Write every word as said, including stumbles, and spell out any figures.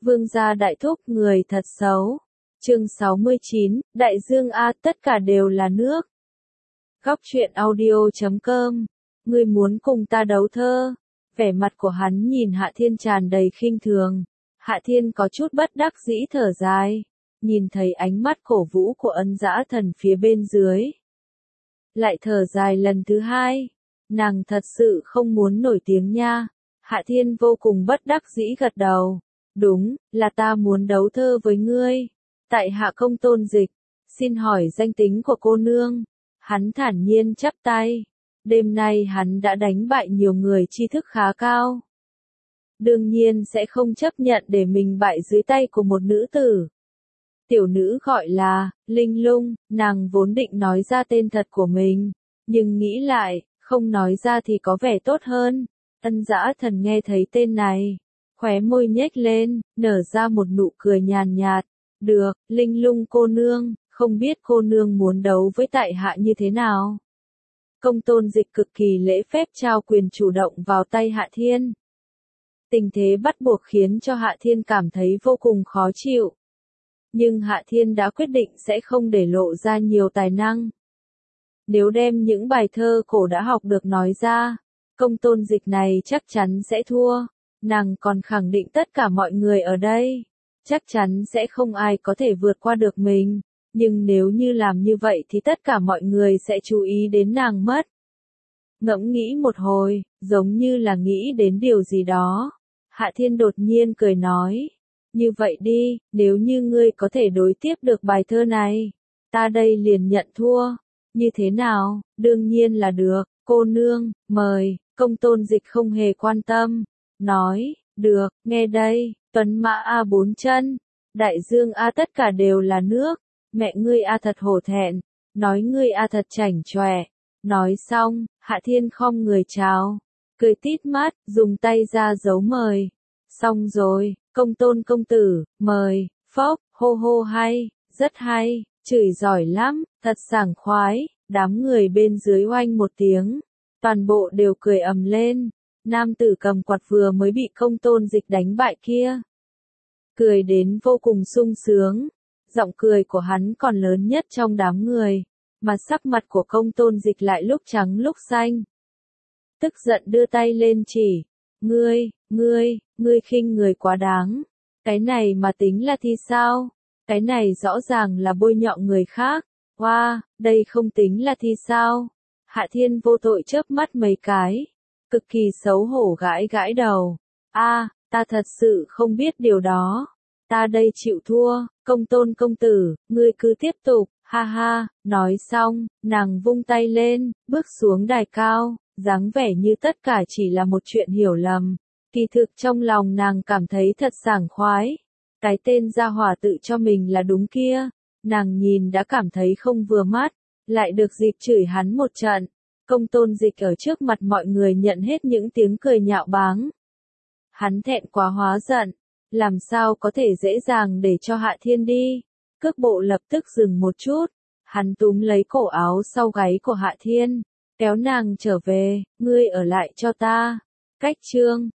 Vương gia đại thúc người thật xấu. Chương sáu mươi chín, Đại Dương A, tất cả đều là nước. Góc truyện audio chấm com. Ngươi muốn cùng ta đấu thơ? Vẻ mặt của hắn nhìn Hạ Thiên tràn đầy khinh thường. Hạ Thiên có chút bất đắc dĩ thở dài. Nhìn thấy ánh mắt cổ vũ của Ân Dã Thần phía bên dưới. Lại thở dài lần thứ hai. Nàng thật sự không muốn nổi tiếng nha. Hạ Thiên vô cùng bất đắc dĩ gật đầu. Đúng, là ta muốn đấu thơ với ngươi. Tại hạ Công Tôn Dịch, xin hỏi danh tính của cô nương. Hắn thản nhiên chắp tay. Đêm nay hắn đã đánh bại nhiều người tri thức khá cao. Đương nhiên sẽ không chấp nhận để mình bại dưới tay của một nữ tử. Tiểu nữ gọi là Linh Lung, nàng vốn định nói ra tên thật của mình, nhưng nghĩ lại, không nói ra thì có vẻ tốt hơn. Ân Dã Thần nghe thấy tên này, khóe môi nhếch lên, nở ra một nụ cười nhàn nhạt. Được, Linh Lung cô nương, không biết cô nương muốn đấu với tại hạ như thế nào? Công Tôn Dịch cực kỳ lễ phép trao quyền chủ động vào tay Hạ Thiên. Tình thế bắt buộc khiến cho Hạ Thiên cảm thấy vô cùng khó chịu. Nhưng Hạ Thiên đã quyết định sẽ không để lộ ra nhiều tài năng. Nếu đem những bài thơ cổ đã học được nói ra, Công Tôn Dịch này chắc chắn sẽ thua. Nàng còn khẳng định tất cả mọi người ở đây, chắc chắn sẽ không ai có thể vượt qua được mình. Nhưng nếu như làm như vậy thì tất cả mọi người sẽ chú ý đến nàng mất. Ngẫm nghĩ một hồi, giống như là nghĩ đến điều gì đó. Hạ Thiên đột nhiên cười nói. Như vậy đi, nếu như ngươi có thể đối tiếp được bài thơ này, ta đây liền nhận thua. Như thế nào? Đương nhiên là được, cô nương, mời. Công Tôn Dịch không hề quan tâm. Nói, được, nghe đây, tuấn mã A bốn chân, đại dương A tất cả đều là nước. Mẹ ngươi A thật hổ thẹn, nói ngươi A thật chảnh chọe. Nói xong, Hạ Thiên khom người chào, cười tít mắt, dùng tay ra dấu mời. Xong rồi, Công Tôn công tử, mời, phốc, hô hô hay, rất hay, chửi giỏi lắm, thật sảng khoái. Đám người bên dưới oanh một tiếng, toàn bộ đều cười ầm lên. Nam tử cầm quạt vừa mới bị Công Tôn Dịch đánh bại kia, cười đến vô cùng sung sướng. Giọng cười của hắn còn lớn nhất trong đám người, mà sắc mặt của Công Tôn Dịch lại lúc trắng lúc xanh. Tức giận đưa tay lên chỉ, ngươi, ngươi, ngươi khinh người quá đáng. Cái này mà tính là thi sao? Cái này rõ ràng là bôi nhọ người khác. Wow, đây không tính là thi sao? Hạ Thiên vô tội chớp mắt mấy cái, cực kỳ xấu hổ gãi gãi đầu. A, à, ta thật sự không biết điều đó. Ta đây chịu thua. Công Tôn công tử, ngươi cứ tiếp tục, ha ha. Nói xong, nàng vung tay lên, bước xuống đài cao, dáng vẻ như tất cả chỉ là một chuyện hiểu lầm. Kỳ thực trong lòng nàng cảm thấy thật sảng khoái. Cái tên gia hỏa tự cho mình là đúng kia, nàng nhìn đã cảm thấy không vừa mắt, lại được dịp chửi hắn một trận. Công Tôn Dịch ở trước mặt mọi người nhận hết những tiếng cười nhạo báng. Hắn thẹn quá hóa giận, làm sao có thể dễ dàng để cho Hạ Thiên đi. Cước bộ lập tức dừng một chút, hắn túm lấy cổ áo sau gáy của Hạ Thiên, kéo nàng trở về, ngươi ở lại cho ta. Cách chương